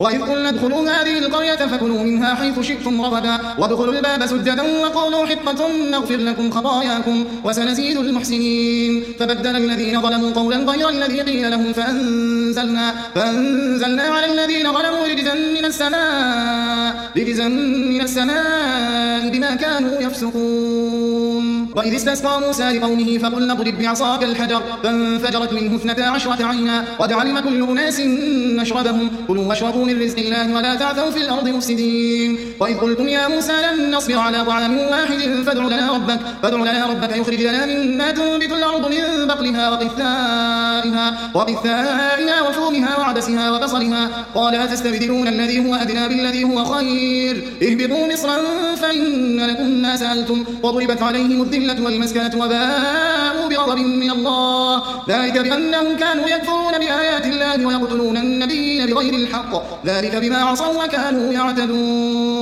وإذ قلنا ادخلوا هذه القرية فكلوا منها حيث شئتم رغدا وادخلوا الباب سجدا وقولوا حطة نغفر لكم خطاياكم وسنزيد المحسنين فبدل الذين ظلموا قولا غير الذي قيل لهم فأنزلنا على الذين ظلموا رجزا من السماء بما كانوا يفسقون. وإذ استسقى موسى لقومه فقلنا اضرب بعصاك الحجر فانفجرت منه 12 عينا قد علم كل أناس مشربهم كلوا واشربوا من رزق الله ولا تعثوا في الأرض مفسدين. وإذ قلتم يا موسى لن نصبر على طعام واحد فادع لنا ربك يخرج لنا مما تنبت الأرض من بقلها وقثائها وفومها وعدسها وبصلها قال أتستبدلون الذي هو أدنى بالذي هو خير اهبطوا مصرا فإن لكم ما سألتم وضربت عليهم الذلة والمسكنة وباءوا بغضب من الله ذلك بأنهم كانوا يكفرون بآيات الله ويقتلون النبيين بغير الحق ذلك بما عصوا وكانوا يعتدون.